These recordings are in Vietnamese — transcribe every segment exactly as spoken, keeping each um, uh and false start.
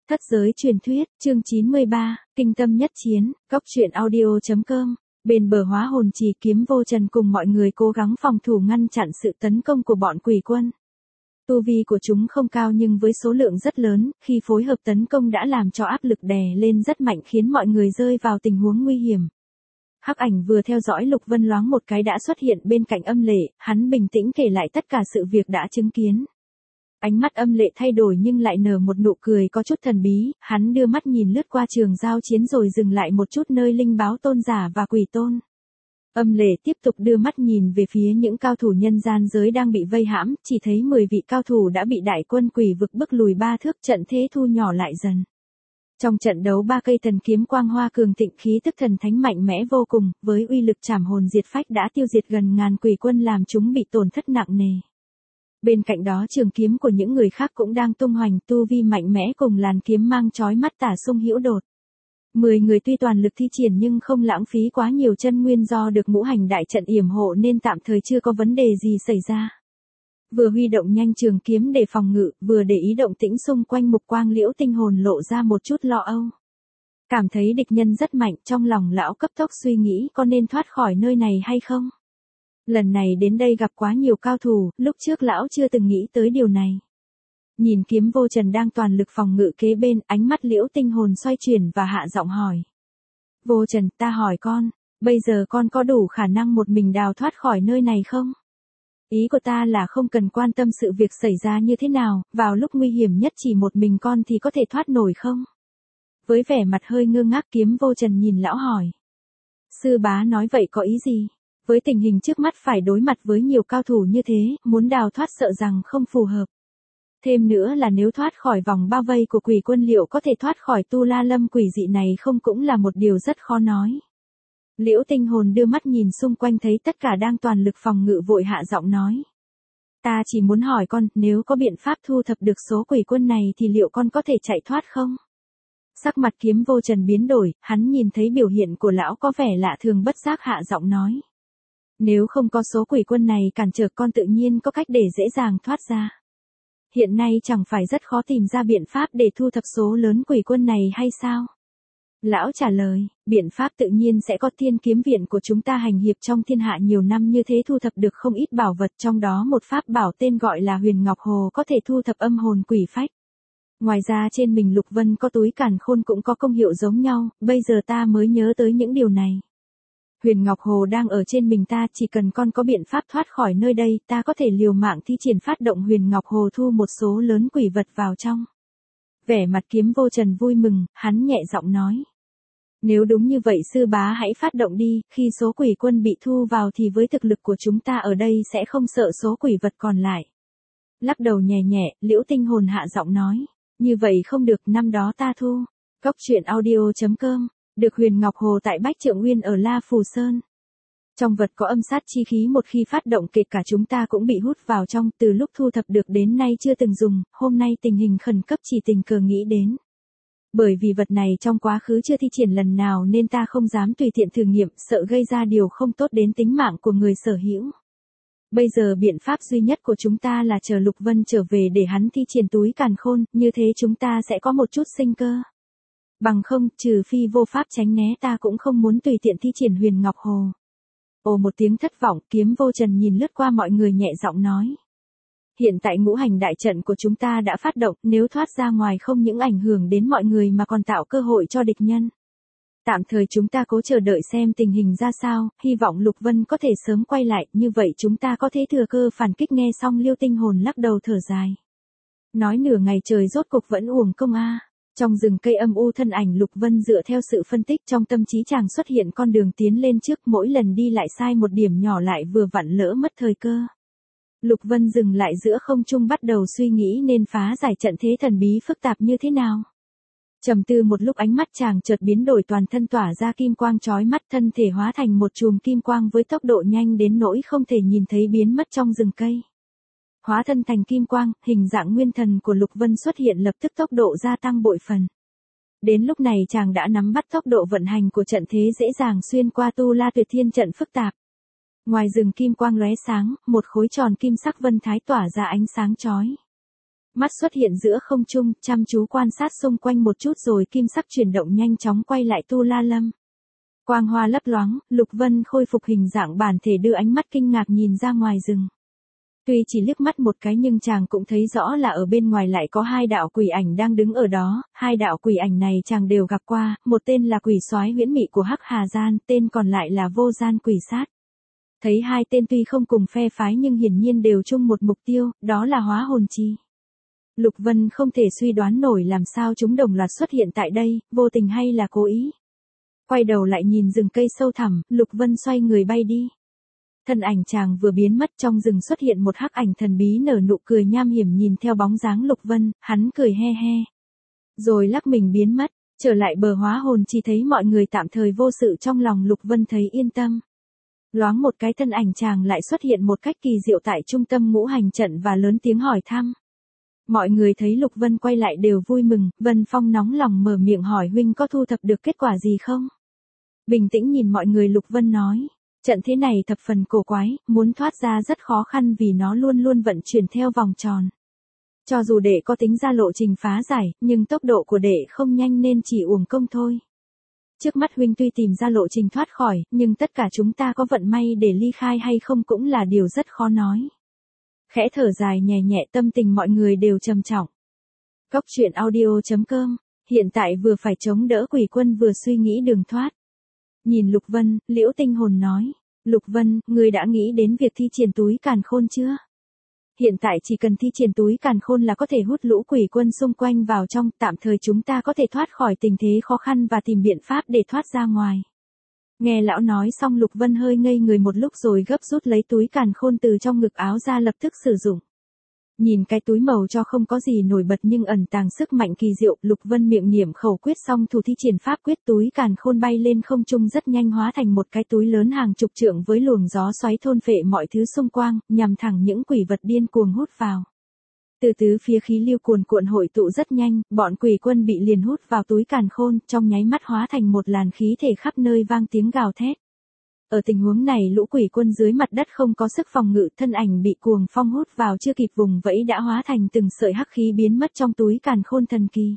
Thất giới truyền thuyết, chương chín mươi ba, kinh tâm nhất chiến, góc truyện audio.com. Bên bờ hóa hồn trì, Kiếm Vô Trần cùng mọi người cố gắng phòng thủ ngăn chặn sự tấn công của bọn quỷ quân. Tu vi của chúng không cao nhưng với số lượng rất lớn, khi phối hợp tấn công đã làm cho áp lực đè lên rất mạnh khiến mọi người rơi vào tình huống nguy hiểm. Hắc Ảnh vừa theo dõi Lục Vân loáng một cái đã xuất hiện bên cạnh Âm Lệ, hắn bình tĩnh kể lại tất cả sự việc đã chứng kiến. Ánh mắt Âm Lệ thay đổi nhưng lại nở một nụ cười có chút thần bí, hắn đưa mắt nhìn lướt qua trường giao chiến rồi dừng lại một chút nơi linh báo tôn giả và quỷ tôn. Âm Lệ tiếp tục đưa mắt nhìn về phía những cao thủ nhân gian giới đang bị vây hãm, chỉ thấy mười vị cao thủ đã bị đại quân quỷ vực bức lùi ba thước, trận thế thu nhỏ lại dần. Trong trận đấu ba cây thần kiếm quang hoa cường thịnh, khí tức thần thánh mạnh mẽ vô cùng, với uy lực trảm hồn diệt phách đã tiêu diệt gần ngàn quỷ quân làm chúng bị tổn thất nặng nề. Bên cạnh đó trường kiếm của những người khác cũng đang tung hoành, tu vi mạnh mẽ cùng làn kiếm mang chói mắt tả xung hữu đột. Mười người tuy toàn lực thi triển nhưng không lãng phí quá nhiều chân nguyên do được ngũ hành đại trận yểm hộ nên tạm thời chưa có vấn đề gì xảy ra. Vừa huy động nhanh trường kiếm để phòng ngự, vừa để ý động tĩnh xung quanh, Mục Quang Liễu Tinh Hồn lộ ra một chút lo âu. Cảm thấy địch nhân rất mạnh, trong lòng lão cấp tốc suy nghĩ có nên thoát khỏi nơi này hay không. Lần này đến đây gặp quá nhiều cao thủ, lúc trước lão chưa từng nghĩ tới điều này. Nhìn Kiếm Vô Trần đang toàn lực phòng ngự kế bên, ánh mắt Liễu Tinh Hồn xoay chuyển và hạ giọng hỏi. Vô Trần, ta hỏi con, bây giờ con có đủ khả năng một mình đào thoát khỏi nơi này không? Ý của ta là không cần quan tâm sự việc xảy ra như thế nào, vào lúc nguy hiểm nhất chỉ một mình con thì có thể thoát nổi không? Với vẻ mặt hơi ngơ ngác, Kiếm Vô Trần nhìn lão hỏi. Sư bá nói vậy có ý gì? Với tình hình trước mắt phải đối mặt với nhiều cao thủ như thế, muốn đào thoát sợ rằng không phù hợp. Thêm nữa là nếu thoát khỏi vòng bao vây của quỷ quân liệu có thể thoát khỏi tu la lâm quỷ dị này không cũng là một điều rất khó nói. Liễu Tinh Hồn đưa mắt nhìn xung quanh thấy tất cả đang toàn lực phòng ngự vội hạ giọng nói. Ta chỉ muốn hỏi con, nếu có biện pháp thu thập được số quỷ quân này thì liệu con có thể chạy thoát không? Sắc mặt Kiếm Vô Trần biến đổi, hắn nhìn thấy biểu hiện của lão có vẻ lạ thường bất giác hạ giọng nói. Nếu không có số quỷ quân này cản trở con tự nhiên có cách để dễ dàng thoát ra. Hiện nay chẳng phải rất khó tìm ra biện pháp để thu thập số lớn quỷ quân này hay sao? Lão trả lời, biện pháp tự nhiên sẽ có, Thiên Kiếm Viện của chúng ta hành hiệp trong thiên hạ nhiều năm như thế thu thập được không ít bảo vật, trong đó một pháp bảo tên gọi là Huyền Ngọc Hồ có thể thu thập âm hồn quỷ phách. Ngoài ra trên mình Lục Vân có túi càn khôn cũng có công hiệu giống nhau, bây giờ ta mới nhớ tới những điều này. Huyền Ngọc Hồ đang ở trên mình ta, chỉ cần con có biện pháp thoát khỏi nơi đây, ta có thể liều mạng thi triển phát động Huyền Ngọc Hồ thu một số lớn quỷ vật vào trong. Vẻ mặt Kiếm Vô Trần vui mừng, hắn nhẹ giọng nói. Nếu đúng như vậy sư bá hãy phát động đi, khi số quỷ quân bị thu vào thì với thực lực của chúng ta ở đây sẽ không sợ số quỷ vật còn lại. Lắc đầu nhẹ nhẹ, Liễu Tinh Hồn hạ giọng nói. Như vậy không được, năm đó ta thu. Góc truyện audio.com. Được Huyền Ngọc Hồ tại Bách Trượng Nguyên ở La Phù Sơn. Trong vật có âm sát chi khí, một khi phát động kể cả chúng ta cũng bị hút vào trong, từ lúc thu thập được đến nay chưa từng dùng, hôm nay tình hình khẩn cấp chỉ tình cờ nghĩ đến. Bởi vì vật này trong quá khứ chưa thi triển lần nào nên ta không dám tùy tiện thử nghiệm, sợ gây ra điều không tốt đến tính mạng của người sở hữu. Bây giờ biện pháp duy nhất của chúng ta là chờ Lục Vân trở về để hắn thi triển túi càn khôn, như thế chúng ta sẽ có một chút sinh cơ. Bằng không, trừ phi vô pháp tránh né, ta cũng không muốn tùy tiện thi triển Huyền Ngọc Hồ. Ồ một tiếng thất vọng, Kiếm Vô Trần nhìn lướt qua mọi người nhẹ giọng nói. Hiện tại ngũ hành đại trận của chúng ta đã phát động, nếu thoát ra ngoài không những ảnh hưởng đến mọi người mà còn tạo cơ hội cho địch nhân. Tạm thời chúng ta cố chờ đợi xem tình hình ra sao, hy vọng Lục Vân có thể sớm quay lại, như vậy chúng ta có thể thừa cơ phản kích. Nghe xong Liêu Tinh Hồn lắc đầu thở dài. Nói nửa ngày trời rốt cục vẫn uổng công a. À. Trong rừng cây âm u, thân ảnh Lục Vân dựa theo sự phân tích trong tâm trí chàng xuất hiện con đường tiến lên trước, mỗi lần đi lại sai một điểm nhỏ lại vừa vặn lỡ mất thời cơ. Lục Vân dừng lại giữa không trung bắt đầu suy nghĩ nên phá giải trận thế thần bí phức tạp như thế nào. Trầm tư một lúc ánh mắt chàng chợt biến đổi, toàn thân tỏa ra kim quang chói mắt, thân thể hóa thành một chùm kim quang với tốc độ nhanh đến nỗi không thể nhìn thấy biến mất trong rừng cây. Hóa thân thành kim quang, hình dạng nguyên thần của Lục Vân xuất hiện lập tức tốc độ gia tăng bội phần. Đến lúc này chàng đã nắm bắt tốc độ vận hành của trận thế dễ dàng xuyên qua tu la tuyệt thiên trận phức tạp. Ngoài rừng kim quang lóe sáng, một khối tròn kim sắc vân thái tỏa ra ánh sáng chói Mắt xuất hiện giữa không trung, chăm chú quan sát xung quanh một chút rồi kim sắc chuyển động nhanh chóng quay lại Tu La Lâm. Quang hoa lấp loáng, Lục Vân khôi phục hình dạng bản thể đưa ánh mắt kinh ngạc nhìn ra ngoài rừng. Tuy chỉ liếc mắt một cái nhưng chàng cũng thấy rõ là ở bên ngoài lại có hai đạo quỷ ảnh đang đứng ở đó, hai đạo quỷ ảnh này chàng đều gặp qua, một tên là quỷ soái huyễn mị của Hắc Hà Gian, tên còn lại là Vô Gian Quỷ Sát. Thấy hai tên tuy không cùng phe phái nhưng hiển nhiên đều chung một mục tiêu, đó là hóa hồn trì. Lục Vân không thể suy đoán nổi làm sao chúng đồng loạt xuất hiện tại đây, vô tình hay là cố ý. Quay đầu lại nhìn rừng cây sâu thẳm, Lục Vân xoay người bay đi. Thân ảnh chàng vừa biến mất trong rừng xuất hiện một hắc ảnh thần bí nở nụ cười nham hiểm nhìn theo bóng dáng Lục Vân, hắn cười he he. Rồi lắc mình biến mất, trở lại bờ hóa hồn chỉ thấy mọi người tạm thời vô sự trong lòng Lục Vân thấy yên tâm. Loáng một cái thân ảnh chàng lại xuất hiện một cách kỳ diệu tại trung tâm ngũ hành trận và lớn tiếng hỏi thăm. Mọi người thấy Lục Vân quay lại đều vui mừng, Vân Phong nóng lòng mở miệng hỏi huynh có thu thập được kết quả gì không? Bình tĩnh nhìn mọi người Lục Vân nói. Trận thế này thập phần cổ quái, muốn thoát ra rất khó khăn vì nó luôn luôn vận chuyển theo vòng tròn. Cho dù đệ có tính ra lộ trình phá giải, nhưng tốc độ của đệ không nhanh nên chỉ uổng công thôi. Trước mắt huynh tuy tìm ra lộ trình thoát khỏi, nhưng tất cả chúng ta có vận may để ly khai hay không cũng là điều rất khó nói. Khẽ thở dài nhẹ nhẹ tâm tình mọi người đều trầm trọng. Cốc truyện audio chấm com, hiện tại vừa phải chống đỡ quỷ quân vừa suy nghĩ đường thoát. Nhìn Lục Vân, Liễu Tinh Hồn nói, Lục Vân, ngươi đã nghĩ đến việc thi triển túi càn khôn chưa? Hiện tại chỉ cần thi triển túi càn khôn là có thể hút lũ quỷ quân xung quanh vào trong, tạm thời chúng ta có thể thoát khỏi tình thế khó khăn và tìm biện pháp để thoát ra ngoài. Nghe lão nói xong Lục Vân hơi ngây người một lúc rồi gấp rút lấy túi càn khôn từ trong ngực áo ra lập tức sử dụng. Nhìn cái túi màu cho không có gì nổi bật nhưng ẩn tàng sức mạnh kỳ diệu, Lục Vân miệng niệm khẩu quyết xong thủ thi triển pháp quyết túi càn khôn bay lên không trung rất nhanh hóa thành một cái túi lớn hàng chục trượng với luồng gió xoáy thôn phệ mọi thứ xung quanh, nhằm thẳng những quỷ vật điên cuồng hút vào. Từ tứ phía khí lưu cuồn cuộn hội tụ rất nhanh, bọn quỷ quân bị liền hút vào túi càn khôn, trong nháy mắt hóa thành một làn khí thể khắp nơi vang tiếng gào thét. Ở tình huống này lũ quỷ quân dưới mặt đất không có sức phòng ngự, thân ảnh bị cuồng phong hút vào chưa kịp vùng vẫy đã hóa thành từng sợi hắc khí biến mất trong túi càn khôn thần kỳ.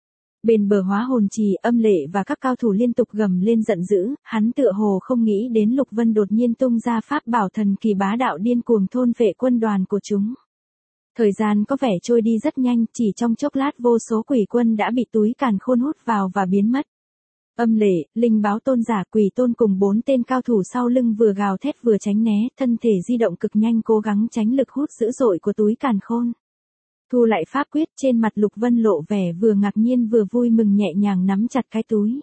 Bên bờ hóa hồn trì, Âm Lệ và các cao thủ liên tục gầm lên giận dữ, hắn tựa hồ không nghĩ đến Lục Vân đột nhiên tung ra pháp bảo thần kỳ bá đạo điên cuồng thôn phệ quân đoàn của chúng. Thời gian có vẻ trôi đi rất nhanh, chỉ trong chốc lát vô số quỷ quân đã bị túi càn khôn hút vào và biến mất. Âm Lệ, Linh Báo Tôn giả, Quỷ Tôn cùng bốn tên cao thủ sau lưng vừa gào thét vừa tránh né, thân thể di động cực nhanh cố gắng tránh lực hút dữ dội của túi càn khôn. Thu lại pháp quyết, trên mặt Lục Vân lộ vẻ vừa ngạc nhiên vừa vui mừng nhẹ nhàng nắm chặt cái túi.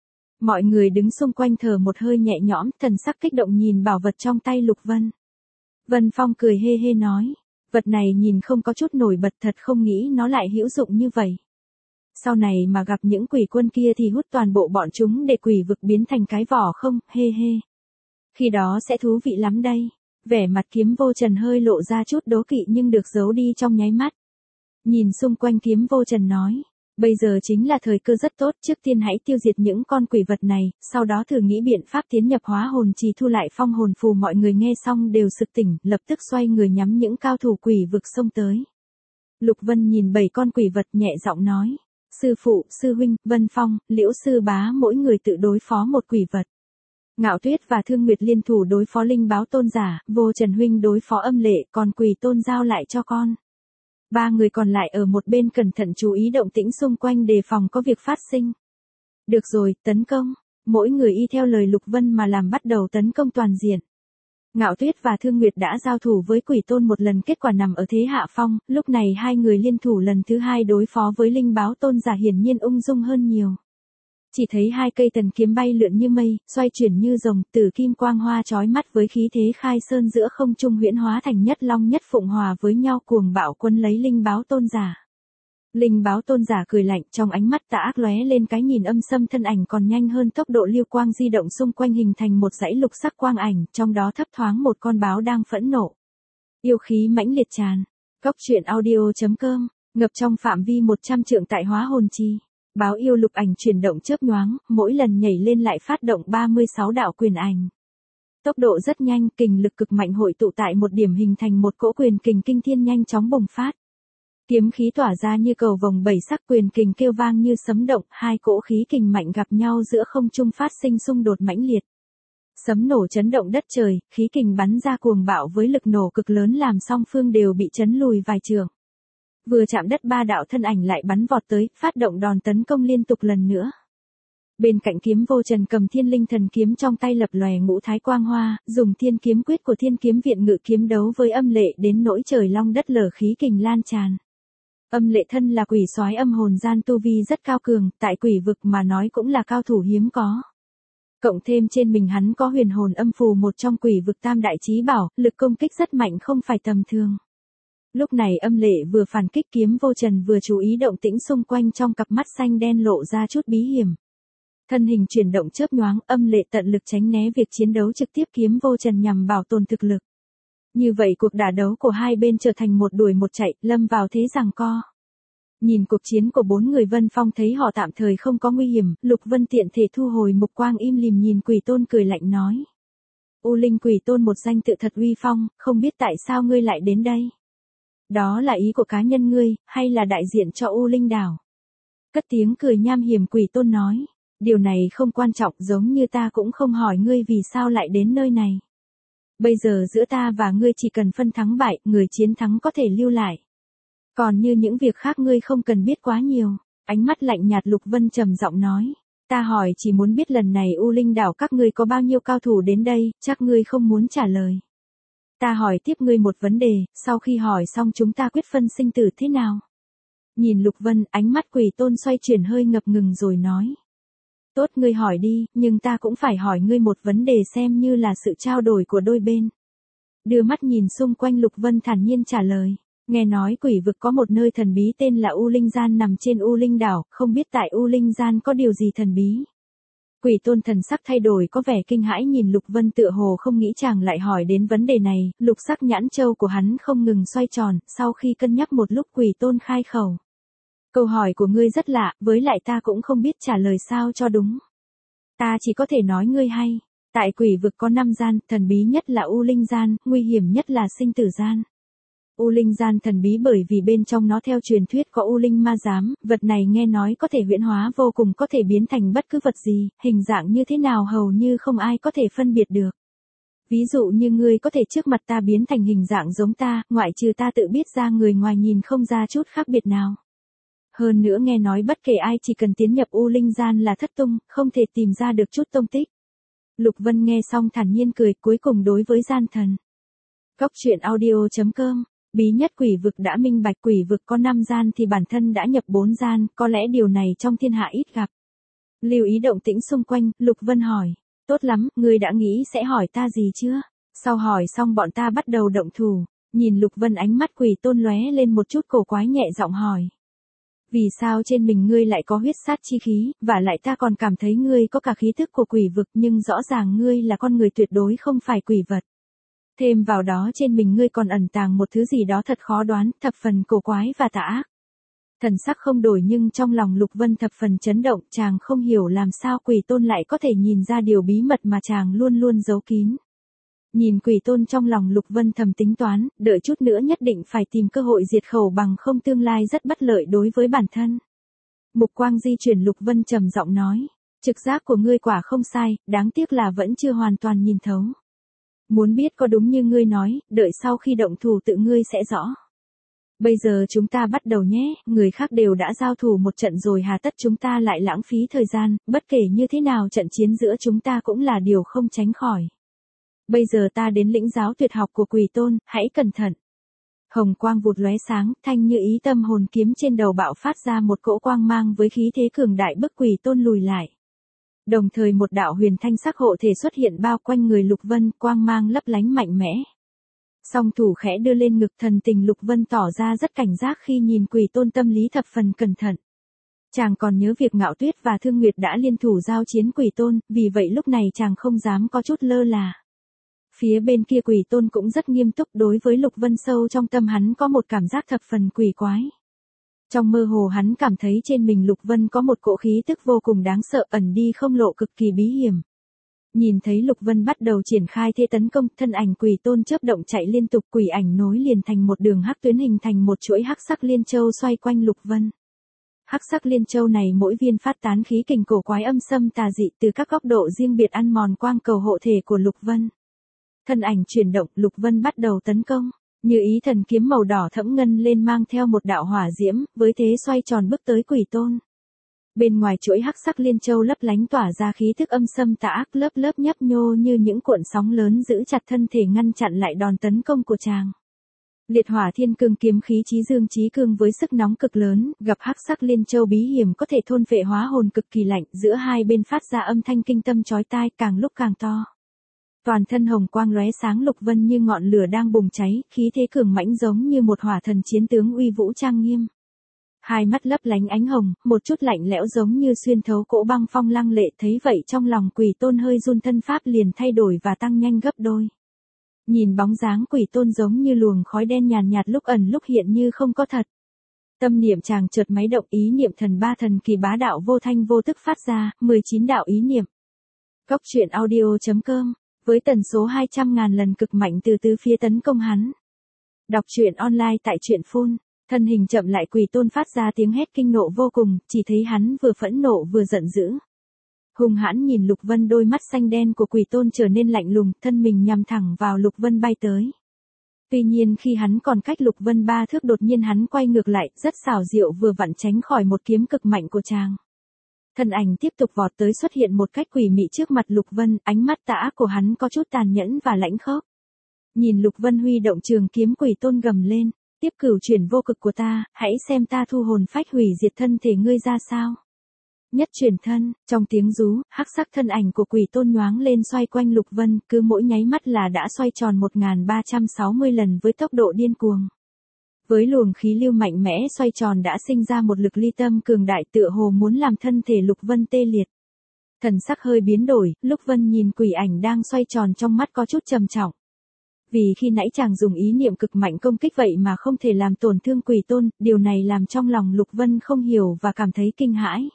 Mọi người đứng xung quanh thở một hơi nhẹ nhõm, thần sắc kích động nhìn bảo vật trong tay Lục Vân. Vân Phong cười hê hê nói, vật này nhìn không có chút nổi bật thật không nghĩ nó lại hữu dụng như vậy. Sau này mà gặp những quỷ quân kia thì hút toàn bộ bọn chúng để quỷ vực biến thành cái vỏ không, hê hê. Khi đó sẽ thú vị lắm đây. Vẻ mặt Kiếm Vô Trần hơi lộ ra chút đố kỵ nhưng được giấu đi trong nháy mắt. Nhìn xung quanh Kiếm Vô Trần nói, bây giờ chính là thời cơ rất tốt, trước tiên hãy tiêu diệt những con quỷ vật này, sau đó thử nghĩ biện pháp tiến nhập hóa hồn trì thu lại phong hồn phù. Mọi người nghe xong đều sực tỉnh, lập tức xoay người nhắm những cao thủ quỷ vực xông tới. Lục Vân nhìn bảy con quỷ vật nhẹ giọng nói, sư phụ, sư huynh, Vân Phong, Liễu sư bá mỗi người tự đối phó một quỷ vật. Ngạo Tuyết và Thương Nguyệt liên thủ đối phó Linh Báo Tôn giả, Vô Trần huynh đối phó Âm Lệ, còn Quỷ Tôn giao lại cho con. Ba người còn lại ở một bên cẩn thận chú ý động tĩnh xung quanh đề phòng có việc phát sinh. Được rồi, tấn công. Mỗi người y theo lời Lục Vân mà làm bắt đầu tấn công toàn diện. Ngạo Tuyết và Thương Nguyệt đã giao thủ với Quỷ Tôn một lần kết quả nằm ở thế hạ phong, lúc này hai người liên thủ lần thứ hai đối phó với Linh Báo Tôn giả hiển nhiên ung dung hơn nhiều. Chỉ thấy hai cây tần kiếm bay lượn như mây, xoay chuyển như rồng, tử kim quang hoa chói mắt với khí thế khai sơn giữa không trung huyễn hóa thành nhất long nhất phụng hòa với nhau cuồng bạo quân lấy Linh Báo Tôn giả. Linh Báo Tôn giả cười lạnh, trong ánh mắt tà ác lóe lên cái nhìn âm sâm, thân ảnh còn nhanh hơn tốc độ lưu quang di động xung quanh hình thành một dãy lục sắc quang ảnh, trong đó thấp thoáng một con báo đang phẫn nộ. Yêu khí mãnh liệt tràn. Cốc truyện audio chấm com, ngập trong phạm vi một trăm trượng tại hóa hồn trì. Báo yêu lục ảnh chuyển động chớp nhoáng, mỗi lần nhảy lên lại phát động ba mươi sáu đạo quyền ảnh. Tốc độ rất nhanh, kình lực cực mạnh hội tụ tại một điểm hình thành một cỗ quyền kình kinh thiên nhanh chóng bùng phát. Kiếm khí tỏa ra như cầu vồng bảy sắc, quyền kình kêu vang như sấm động, hai cỗ khí kình mạnh gặp nhau giữa không trung phát sinh xung đột mãnh liệt. Sấm nổ chấn động đất trời, khí kình bắn ra cuồng bạo với lực nổ cực lớn làm song phương đều bị chấn lùi vài trượng. Vừa chạm đất ba đạo thân ảnh lại bắn vọt tới, phát động đòn tấn công liên tục lần nữa. Bên cạnh Kiếm Vô Trần cầm Thiên Linh Thần kiếm trong tay lập lòe ngũ thái quang hoa, dùng Thiên Kiếm Quyết của Thiên Kiếm Viện Ngự kiếm đấu với Âm Lệ đến nỗi trời long đất lở, khí kình lan tràn. Âm Lệ thân là quỷ soái âm hồn gian, tu vi rất cao cường, tại quỷ vực mà nói cũng là cao thủ hiếm có. Cộng thêm trên mình hắn có huyền hồn âm phù, một trong quỷ vực tam đại chí bảo, lực công kích rất mạnh không phải tầm thường. Lúc này Âm Lệ vừa phản kích, Kiếm Vô Trần vừa chú ý động tĩnh xung quanh, trong cặp mắt xanh đen lộ ra chút bí hiểm. Thân hình chuyển động chớp nhoáng, Âm Lệ tận lực tránh né việc chiến đấu trực tiếp Kiếm Vô Trần nhằm bảo tồn thực lực. Như vậy cuộc đả đấu của hai bên trở thành một đuổi một chạy, lâm vào thế giằng co. Nhìn cuộc chiến của bốn người, Vân Phong thấy họ tạm thời không có nguy hiểm, Lục Vân tiện thể thu hồi mục quang, im lìm nhìn Quỷ Tôn cười lạnh nói. U Linh Quỷ Tôn một danh tự thật uy phong, không biết tại sao ngươi lại đến đây? Đó là ý của cá nhân ngươi, hay là đại diện cho U Linh đảo? Cất tiếng cười nham hiểm, Quỷ Tôn nói. Điều này không quan trọng, giống như ta cũng không hỏi ngươi vì sao lại đến nơi này. Bây giờ giữa ta và ngươi chỉ cần phân thắng bại, người chiến thắng có thể lưu lại. Còn như những việc khác ngươi không cần biết quá nhiều. Ánh mắt lạnh nhạt Lục Vân trầm giọng nói. Ta hỏi chỉ muốn biết lần này U Linh đảo các ngươi có bao nhiêu cao thủ đến đây, chắc ngươi không muốn trả lời. Ta hỏi tiếp ngươi một vấn đề, sau khi hỏi xong chúng ta quyết phân sinh tử thế nào? Nhìn Lục Vân, ánh mắt Quỷ Tôn xoay chuyển hơi ngập ngừng rồi nói. Tốt, ngươi hỏi đi, nhưng ta cũng phải hỏi ngươi một vấn đề xem như là sự trao đổi của đôi bên. Đưa mắt nhìn xung quanh, Lục Vân thản nhiên trả lời. Nghe nói quỷ vực có một nơi thần bí tên là U Linh Gian nằm trên U Linh đảo, không biết tại U Linh Gian có điều gì thần bí. Quỷ Tôn thần sắc thay đổi, có vẻ kinh hãi nhìn Lục Vân, tựa hồ không nghĩ chàng lại hỏi đến vấn đề này, lục sắc nhãn châu của hắn không ngừng xoay tròn, sau khi cân nhắc một lúc Quỷ Tôn khai khẩu. Câu hỏi của ngươi rất lạ, với lại ta cũng không biết trả lời sao cho đúng. Ta chỉ có thể nói ngươi hay, tại quỷ vực có năm gian, thần bí nhất là U Linh Gian, nguy hiểm nhất là Sinh Tử Gian. U Linh Gian thần bí bởi vì bên trong nó theo truyền thuyết có U Linh ma giám, vật này nghe nói có thể huyễn hóa vô cùng, có thể biến thành bất cứ vật gì, hình dạng như thế nào hầu như không ai có thể phân biệt được. Ví dụ như ngươi có thể trước mặt ta biến thành hình dạng giống ta, ngoại trừ ta tự biết ra người ngoài nhìn không ra chút khác biệt nào. Hơn nữa nghe nói bất kể ai chỉ cần tiến nhập U Linh Gian là thất tung, không thể tìm ra được chút tông tích. Lục Vân nghe xong thản nhiên cười, cuối cùng đối với gian thần. Cốc truyện audio chấm com, bí nhất quỷ vực đã minh bạch, quỷ vực có năm gian thì bản thân đã nhập bốn gian, có lẽ điều này trong thiên hạ ít gặp. Lưu ý động tĩnh xung quanh, Lục Vân hỏi. Tốt lắm, ngươi đã nghĩ sẽ hỏi ta gì chưa? Sau hỏi xong bọn ta bắt đầu động thủ. Nhìn Lục Vân, ánh mắt Quỷ Tôn lóe lên một chút cổ quái, nhẹ giọng hỏi. Vì sao trên mình ngươi lại có huyết sát chi khí, và lại ta còn cảm thấy ngươi có cả khí thức của quỷ vực, nhưng rõ ràng ngươi là con người tuyệt đối không phải quỷ vật. Thêm vào đó trên mình ngươi còn ẩn tàng một thứ gì đó thật khó đoán, thập phần cổ quái và tà ác. Thần sắc không đổi nhưng trong lòng Lục Vân thập phần chấn động, chàng không hiểu làm sao Quỷ Tôn lại có thể nhìn ra điều bí mật mà chàng luôn luôn giấu kín. Nhìn Quỷ Tôn trong lòng Lục Vân thầm tính toán, đợi chút nữa nhất định phải tìm cơ hội diệt khẩu, bằng không tương lai rất bất lợi đối với bản thân. Mục quang di chuyển, Lục Vân trầm giọng nói, trực giác của ngươi quả không sai, đáng tiếc là vẫn chưa hoàn toàn nhìn thấu. Muốn biết có đúng như ngươi nói, đợi sau khi động thủ tự ngươi sẽ rõ. Bây giờ chúng ta bắt đầu nhé, người khác đều đã giao thủ một trận rồi, hà tất chúng ta lại lãng phí thời gian, bất kể như thế nào trận chiến giữa chúng ta cũng là điều không tránh khỏi. Bây giờ ta đến lĩnh giáo tuyệt học của Quỷ Tôn, hãy cẩn thận. Hồng quang vụt lóe sáng, thanh như ý tâm hồn kiếm trên đầu bạo phát ra một cỗ quang mang với khí thế cường đại, bức Quỷ Tôn lùi lại. Đồng thời một đạo huyền thanh sắc hộ thể xuất hiện bao quanh người Lục Vân, quang mang lấp lánh mạnh mẽ. Song thủ khẽ đưa lên ngực, thần tình Lục Vân tỏ ra rất cảnh giác khi nhìn Quỷ Tôn, tâm lý thập phần cẩn thận. Chàng còn nhớ việc Ngạo Tuyết và Thương Nguyệt đã liên thủ giao chiến Quỷ Tôn, vì vậy lúc này chàng không dám có chút lơ là. Phía bên kia Quỷ Tôn cũng rất nghiêm túc, đối với Lục Vân sâu trong tâm hắn có một cảm giác thập phần quỷ quái. Trong mơ hồ hắn cảm thấy trên mình Lục Vân có một cỗ khí tức vô cùng đáng sợ, ẩn đi không lộ, cực kỳ bí hiểm. Nhìn thấy Lục Vân bắt đầu triển khai thế tấn công, thân ảnh quỷ tôn chớp động chạy liên tục, quỷ ảnh nối liền thành một đường hắc tuyến hình thành một chuỗi hắc sắc liên châu xoay quanh Lục Vân. Hắc sắc liên châu này mỗi viên phát tán khí kình cổ quái âm xâm tà dị từ các góc độ riêng biệt ăn mòn quang cầu hộ thể của Lục Vân. Thân ảnh chuyển động, Lục Vân bắt đầu tấn công, như ý thần kiếm màu đỏ thẫm ngân lên mang theo một đạo hỏa diễm, với thế xoay tròn bước tới quỷ tôn. Bên ngoài chuỗi hắc sắc liên châu lấp lánh tỏa ra khí thức âm xâm tà ác, lớp lớp nhấp nhô như những cuộn sóng lớn giữ chặt thân thể ngăn chặn lại đòn tấn công của chàng. Liệt hỏa thiên cương kiếm khí chí dương chí cương với sức nóng cực lớn, gặp hắc sắc liên châu bí hiểm có thể thôn phệ hóa hồn cực kỳ lạnh, giữa hai bên phát ra âm thanh kinh tâm chói tai, càng lúc càng to. Toàn thân hồng quang lóe sáng, Lục Vân như ngọn lửa đang bùng cháy, khí thế cường mãnh giống như một hỏa thần chiến tướng uy vũ trang nghiêm. Hai mắt lấp lánh ánh hồng, một chút lạnh lẽo giống như xuyên thấu cỗ băng phong lăng lệ, thấy vậy trong lòng quỷ tôn hơi run, thân pháp liền thay đổi và tăng nhanh gấp đôi. Nhìn bóng dáng quỷ tôn giống như luồng khói đen nhàn nhạt, lúc ẩn lúc hiện như không có thật. Tâm niệm chàng chợt máy động, ý niệm thần ba thần kỳ bá đạo vô thanh vô tức phát ra, mười chín đạo ý niệm. Góc truyện audio chấm com, với tần số hai trăm ngàn lần cực mạnh từ tứ phía tấn công hắn. Đọc truyện online tại truyện phun. Thân hình chậm lại, quỷ tôn phát ra tiếng hét kinh nộ vô cùng, chỉ thấy hắn vừa phẫn nộ vừa giận dữ. Hung hãn nhìn Lục Vân, đôi mắt xanh đen của quỷ tôn trở nên lạnh lùng, thân mình nhằm thẳng vào Lục Vân bay tới. Tuy nhiên khi hắn còn cách Lục Vân ba thước, đột nhiên hắn quay ngược lại, rất xảo diệu vừa vặn tránh khỏi một kiếm cực mạnh của chàng. Thân ảnh tiếp tục vọt tới, xuất hiện một cách quỷ mị trước mặt Lục Vân, ánh mắt tà ác của hắn có chút tàn nhẫn và lãnh khốc. Nhìn Lục Vân huy động trường kiếm, quỷ tôn gầm lên. Tiếp cửu chuyển vô cực của ta, hãy xem ta thu hồn phách hủy diệt thân thể ngươi ra sao. Nhất chuyển thân, trong tiếng rú, hắc sắc thân ảnh của quỷ tôn nhoáng lên xoay quanh Lục Vân, cứ mỗi nháy mắt là đã xoay tròn một nghìn ba trăm sáu mươi lần với tốc độ điên cuồng. Với luồng khí lưu mạnh mẽ xoay tròn đã sinh ra một lực ly tâm cường đại, tựa hồ muốn làm thân thể Lục Vân tê liệt. Thần sắc hơi biến đổi, Lục Vân nhìn quỷ ảnh đang xoay tròn, trong mắt có chút trầm trọng. Vì khi nãy chàng dùng ý niệm cực mạnh công kích vậy mà không thể làm tổn thương quỷ tôn, điều này làm trong lòng Lục Vân không hiểu và cảm thấy kinh hãi.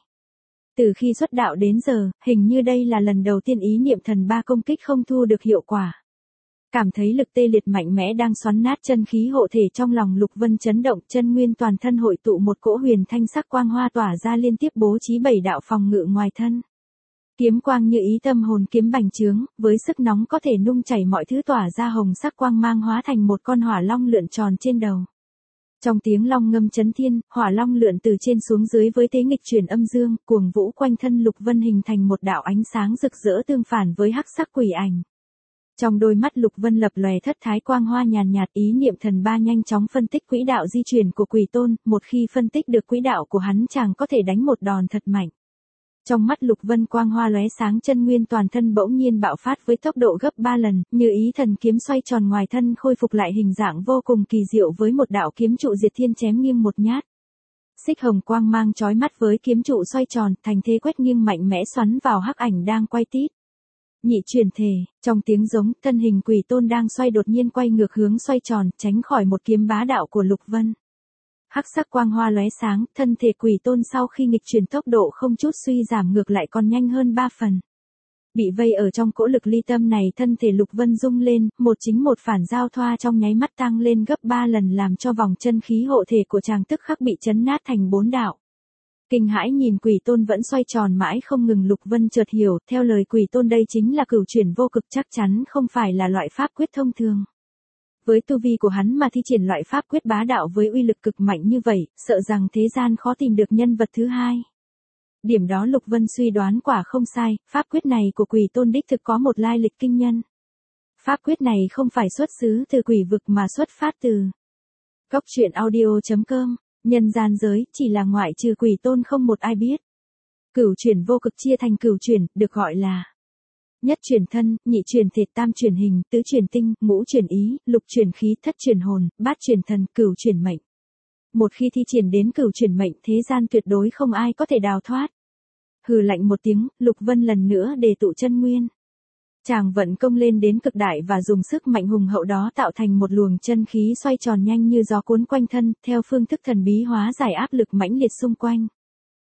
Từ khi xuất đạo đến giờ, hình như đây là lần đầu tiên ý niệm thần ba công kích không thu được hiệu quả. Cảm thấy lực tê liệt mạnh mẽ đang xoắn nát chân khí hộ thể, trong lòng Lục Vân chấn động, chân nguyên toàn thân hội tụ một cỗ huyền thanh sắc quang hoa tỏa ra, liên tiếp bố trí bảy đạo phòng ngự ngoài thân. Kiếm quang như ý tâm hồn kiếm bành trướng, với sức nóng có thể nung chảy mọi thứ, tỏa ra hồng sắc quang mang hóa thành một con hỏa long lượn tròn trên đầu. Trong tiếng long ngâm chấn thiên, hỏa long lượn từ trên xuống dưới với thế nghịch chuyển âm dương, cuồng vũ quanh thân Lục Vân hình thành một đạo ánh sáng rực rỡ tương phản với hắc sắc quỷ ảnh. Trong đôi mắt Lục Vân lập lòe thất thái quang hoa nhàn nhạt, ý niệm thần ba nhanh chóng phân tích quỹ đạo di chuyển của quỷ tôn, một khi phân tích được quỹ đạo của hắn, chàng có thể đánh một đòn thật mạnh. Trong mắt Lục Vân quang hoa lóe sáng, chân nguyên toàn thân bỗng nhiên bạo phát với tốc độ gấp ba lần, như ý thần kiếm xoay tròn ngoài thân khôi phục lại hình dạng vô cùng kỳ diệu với một đạo kiếm trụ diệt thiên chém nghiêng một nhát. Xích hồng quang mang chói mắt với kiếm trụ xoay tròn, thành thế quét nghiêng mạnh mẽ xoắn vào hắc ảnh đang quay tít. Nhị chuyển thể, trong tiếng giống, thân hình quỷ tôn đang xoay đột nhiên quay ngược hướng xoay tròn, tránh khỏi một kiếm bá đạo của Lục Vân. Hắc sắc quang hoa lóe sáng, thân thể quỷ tôn sau khi nghịch chuyển tốc độ không chút suy giảm, ngược lại còn nhanh hơn ba phần. Bị vây ở trong cỗ lực ly tâm này, thân thể Lục Vân rung lên, một chính một phản giao thoa trong nháy mắt tăng lên gấp ba lần, làm cho vòng chân khí hộ thể của chàng tức khắc bị chấn nát thành bốn đạo. Kinh hãi nhìn quỷ tôn vẫn xoay tròn mãi không ngừng, Lục Vân chợt hiểu, theo lời quỷ tôn đây chính là cửu chuyển vô cực, chắc chắn không phải là loại pháp quyết thông thường. Với tu vi của hắn mà thi triển loại pháp quyết bá đạo với uy lực cực mạnh như vậy, sợ rằng thế gian khó tìm được nhân vật thứ hai. Điểm đó Lục Vân suy đoán quả không sai, pháp quyết này của quỷ tôn đích thực có một lai lịch kinh nhân. Pháp quyết này không phải xuất xứ từ quỷ vực mà xuất phát từ góc truyện audio chấm com, nhân gian giới, chỉ là ngoại trừ quỷ tôn không một ai biết. Cửu chuyển vô cực chia thành cửu chuyển, được gọi là nhất chuyển thân, nhị chuyển thể, tam chuyển hình, tứ chuyển tinh, ngũ chuyển ý, lục chuyển khí, thất chuyển hồn, bát chuyển thần, cửu chuyển mệnh. Một khi thi triển đến cửu chuyển mệnh, thế gian tuyệt đối không ai có thể đào thoát. Hừ lạnh một tiếng, Lục Vân lần nữa đề tụ chân nguyên. Chàng vận công lên đến cực đại và dùng sức mạnh hùng hậu đó tạo thành một luồng chân khí xoay tròn nhanh như gió cuốn quanh thân, theo phương thức thần bí hóa giải áp lực mãnh liệt xung quanh.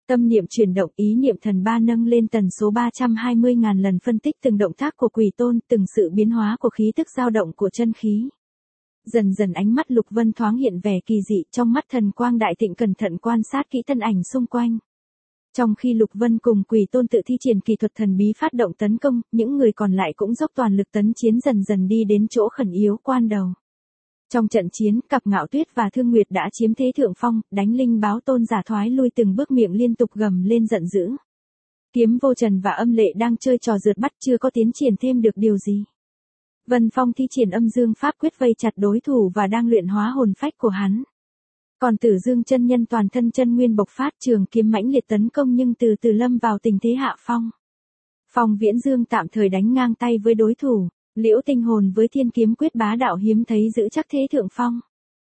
Tâm niệm chuyển động, ý niệm thần ba nâng lên tần số ba trăm hai mươi nghìn lần, phân tích từng động tác của Quỷ Tôn, từng sự biến hóa của khí tức dao động của chân khí. Dần dần ánh mắt Lục Vân thoáng hiện vẻ kỳ dị, trong mắt thần quang đại thịnh cẩn thận quan sát kỹ thân ảnh xung quanh. Trong khi Lục Vân cùng Quỷ Tôn tự thi triển kỳ thuật thần bí phát động tấn công, những người còn lại cũng dốc toàn lực tấn chiến, dần dần đi đến chỗ khẩn yếu quan đầu. Trong trận chiến, cặp Ngạo Tuyết và Thương Nguyệt đã chiếm thế thượng phong, đánh Linh Báo Tôn giả thoái lui từng bước, miệng liên tục gầm lên giận dữ. Kiếm Vô Trần và Âm Lệ đang chơi trò rượt bắt, chưa có tiến triển thêm được điều gì. Vân Phong thi triển Âm Dương Pháp quyết vây chặt đối thủ và đang luyện hóa hồn phách của hắn. Còn Tử Dương chân nhân toàn thân chân nguyên bộc phát, trường kiếm mãnh liệt tấn công nhưng từ từ lâm vào tình thế hạ phong. Phong Viễn Dương tạm thời đánh ngang tay với đối thủ, Liễu Tinh Hồn với Thiên Kiếm Quyết bá đạo hiếm thấy giữ chắc thế thượng phong.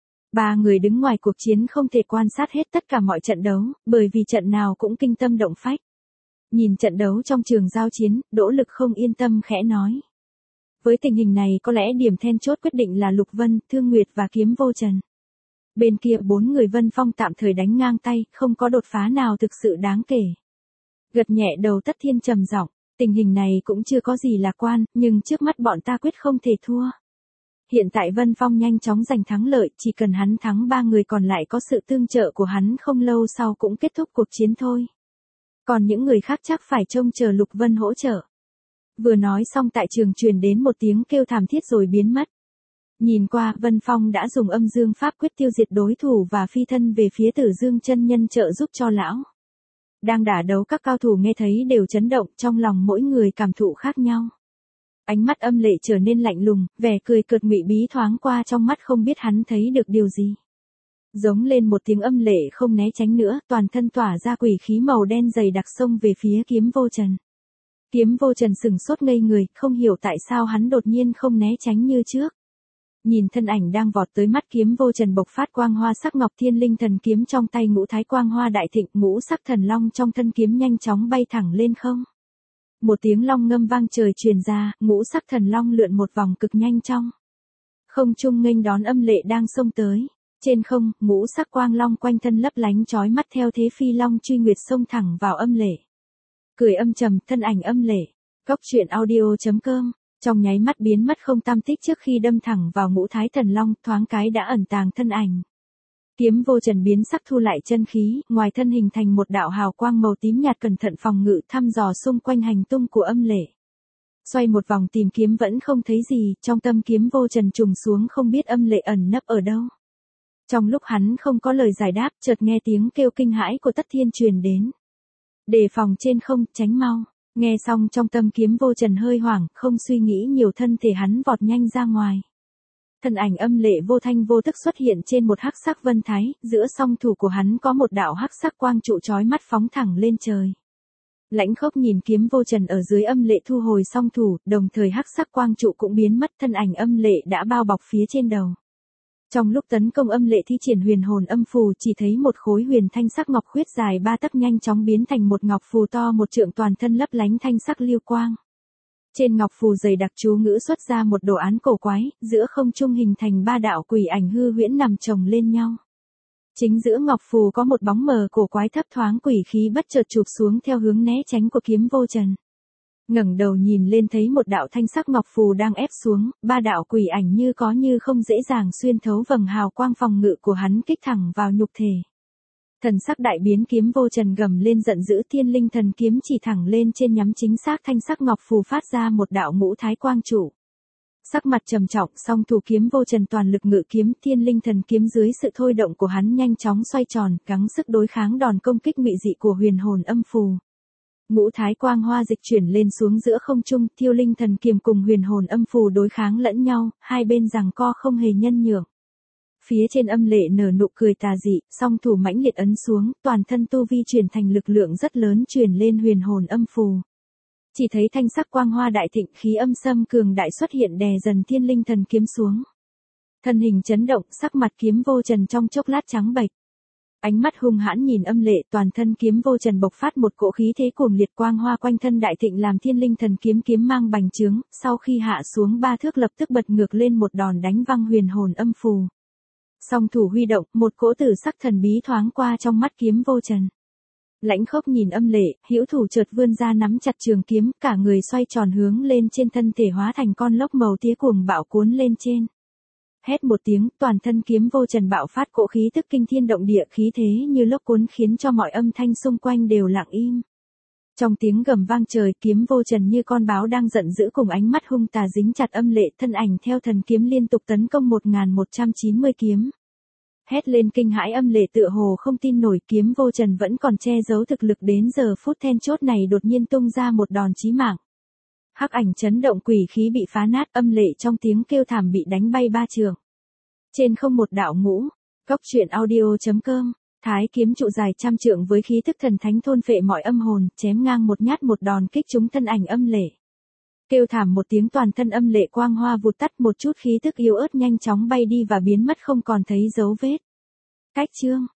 Ba người đứng ngoài cuộc chiến không thể quan sát hết tất cả mọi trận đấu, bởi vì trận nào cũng kinh tâm động phách. Nhìn trận đấu trong trường giao chiến, Đỗ Lực không yên tâm khẽ nói. Với tình hình này có lẽ điểm then chốt quyết định là Lục Vân, Thương Nguyệt và Kiếm Vô Trần. Bên kia bốn người Vân Phong tạm thời đánh ngang tay, không có đột phá nào thực sự đáng kể. Gật nhẹ đầu Tất Thiên trầm giọng, tình hình này cũng chưa có gì lạc quan, nhưng trước mắt bọn ta quyết không thể thua. Hiện tại Vân Phong nhanh chóng giành thắng lợi, chỉ cần hắn thắng ba người còn lại có sự tương trợ của hắn không lâu sau cũng kết thúc cuộc chiến thôi. Còn những người khác chắc phải trông chờ Lục Vân hỗ trợ. Vừa nói xong tại trường truyền đến một tiếng kêu thảm thiết rồi biến mất. Nhìn qua, Vân Phong đã dùng Âm Dương Pháp quyết tiêu diệt đối thủ và phi thân về phía Tử Dương chân nhân trợ giúp cho lão. Đang đả đấu các cao thủ nghe thấy đều chấn động, trong lòng mỗi người cảm thụ khác nhau. Ánh mắt Âm Lệ trở nên lạnh lùng, vẻ cười cợt ngụy bí thoáng qua trong mắt, không biết hắn thấy được điều gì. Giống lên một tiếng, Âm Lệ không né tránh nữa, toàn thân tỏa ra quỷ khí màu đen dày đặc xông về phía Kiếm Vô Trần. Kiếm Vô Trần sừng sốt ngây người, không hiểu tại sao hắn đột nhiên không né tránh như trước. Nhìn thân ảnh đang vọt tới, mắt Kiếm Vô Trần bộc phát quang hoa sắc ngọc thiên linh thần kiếm trong tay, ngũ thái quang hoa đại thịnh, ngũ sắc thần long trong thân kiếm nhanh chóng bay thẳng lên không. Một tiếng long ngâm vang trời truyền ra, ngũ sắc thần long lượn một vòng cực nhanh trong không trung nghênh đón Âm Lệ đang xông tới. Trên không, ngũ sắc quang long quanh thân lấp lánh chói mắt, theo thế phi long truy nguyệt xông thẳng vào Âm Lệ. Cười âm trầm, thân ảnh Âm Lệ. Góc truyện audio chấm com trong nháy mắt biến mất không tăm tích, trước khi đâm thẳng vào ngũ thái thần long, thoáng cái đã ẩn tàng thân ảnh. Kiếm Vô Trần biến sắc thu lại chân khí, ngoài thân hình thành một đạo hào quang màu tím nhạt, cẩn thận phòng ngự thăm dò xung quanh hành tung của Âm Lệ. Xoay một vòng tìm kiếm vẫn không thấy gì, trong tâm Kiếm Vô Trần trùng xuống, không biết Âm Lệ ẩn nấp ở đâu. Trong lúc hắn không có lời giải đáp, chợt nghe tiếng kêu kinh hãi của Tất Thiên truyền đến. Đề phòng trên không, tránh mau. Nghe xong trong tâm Kiếm Vô Trần hơi hoảng, không suy nghĩ nhiều, thân thể hắn vọt nhanh ra ngoài. Thân ảnh Âm Lệ vô thanh vô tức xuất hiện trên một hắc sắc vân thái, giữa song thủ của hắn có một đạo hắc sắc quang trụ chói mắt phóng thẳng lên trời. Lãnh Khốc nhìn Kiếm Vô Trần ở dưới, Âm Lệ thu hồi song thủ, đồng thời hắc sắc quang trụ cũng biến mất, thân ảnh Âm Lệ đã bao bọc phía trên đầu. Trong lúc tấn công, Âm Lệ thi triển huyền hồn âm phù, chỉ thấy một khối huyền thanh sắc ngọc khuyết dài ba tấc nhanh chóng biến thành một ngọc phù to một trượng, toàn thân lấp lánh thanh sắc lưu quang. Trên ngọc phù dày đặc chú ngữ xuất ra một đồ án cổ quái, giữa không trung hình thành ba đạo quỷ ảnh hư huyễn nằm chồng lên nhau. Chính giữa ngọc phù có một bóng mờ cổ quái thấp thoáng, quỷ khí bất chợt chụp xuống theo hướng né tránh của Kiếm Vô Trần. Ngẩng đầu nhìn lên thấy một đạo thanh sắc ngọc phù đang ép xuống, ba đạo quỷ ảnh như có như không dễ dàng xuyên thấu vầng hào quang phòng ngự của hắn, kích thẳng vào nhục thể. Thần sắc đại biến, Kiếm Vô Trần gầm lên giận dữ, thiên linh thần kiếm chỉ thẳng lên trên, nhắm chính xác thanh sắc ngọc phù, phát ra một đạo ngũ thái quang trụ. Sắc mặt trầm trọng, song thủ Kiếm Vô Trần toàn lực ngự kiếm, thiên linh thần kiếm dưới sự thôi động của hắn nhanh chóng xoay tròn, gắng sức đối kháng đòn công kích ngụy dị của huyền hồn âm phù. Ngũ thái quang hoa dịch chuyển lên xuống giữa không trung, thiêu linh thần kiềm cùng huyền hồn âm phù đối kháng lẫn nhau, hai bên giằng co không hề nhân nhượng. Phía trên Âm Lệ nở nụ cười tà dị, song thủ mãnh liệt ấn xuống, toàn thân tu vi chuyển thành lực lượng rất lớn truyền lên huyền hồn âm phù. Chỉ thấy thanh sắc quang hoa đại thịnh, khí âm xâm cường đại xuất hiện, đè dần thiên linh thần kiếm xuống. Thân hình chấn động, sắc mặt Kiếm Vô Trần trong chốc lát trắng bệch. Ánh mắt hung hãn nhìn Âm Lệ, toàn thân Kiếm Vô Trần bộc phát một cỗ khí thế cuồng liệt, quang hoa quanh thân đại thịnh làm thiên linh thần kiếm kiếm mang bành trướng, sau khi hạ xuống ba thước lập tức bật ngược lên một đòn đánh văng huyền hồn âm phù. Song thủ huy động, một cỗ tử sắc thần bí thoáng qua trong mắt Kiếm Vô Trần. Lãnh Khốc nhìn Âm Lệ, hữu thủ chợt vươn ra nắm chặt trường kiếm, cả người xoay tròn hướng lên trên, thân thể hóa thành con lốc màu tía cuồng bạo cuốn lên trên. Hét một tiếng, toàn thân Kiếm Vô Trần bạo phát cỗ khí tức kinh thiên động địa, khí thế như lốc cuốn khiến cho mọi âm thanh xung quanh đều lặng im. Trong tiếng gầm vang trời, Kiếm Vô Trần như con báo đang giận dữ cùng ánh mắt hung tà dính chặt Âm Lệ, thân ảnh theo thần kiếm liên tục tấn công một nghìn một trăm chín mươi kiếm. Hét lên kinh hãi, Âm Lệ tựa hồ không tin nổi, Kiếm Vô Trần vẫn còn che giấu thực lực, đến giờ phút then chốt này đột nhiên tung ra một đòn chí mạng. Hắc ảnh chấn động, quỷ khí bị phá nát, Âm Lệ trong tiếng kêu thảm bị đánh bay ba trường. Trên không một đạo ngũ. Góc truyện audio chấm com. Thái kiếm trụ dài trăm trượng với khí tức thần thánh thôn phệ mọi âm hồn, chém ngang một nhát một đòn kích trúng thân ảnh Âm Lệ. Kêu thảm một tiếng, toàn thân Âm Lệ quang hoa vụt tắt, một chút khí tức yếu ớt nhanh chóng bay đi và biến mất không còn thấy dấu vết. Cách chương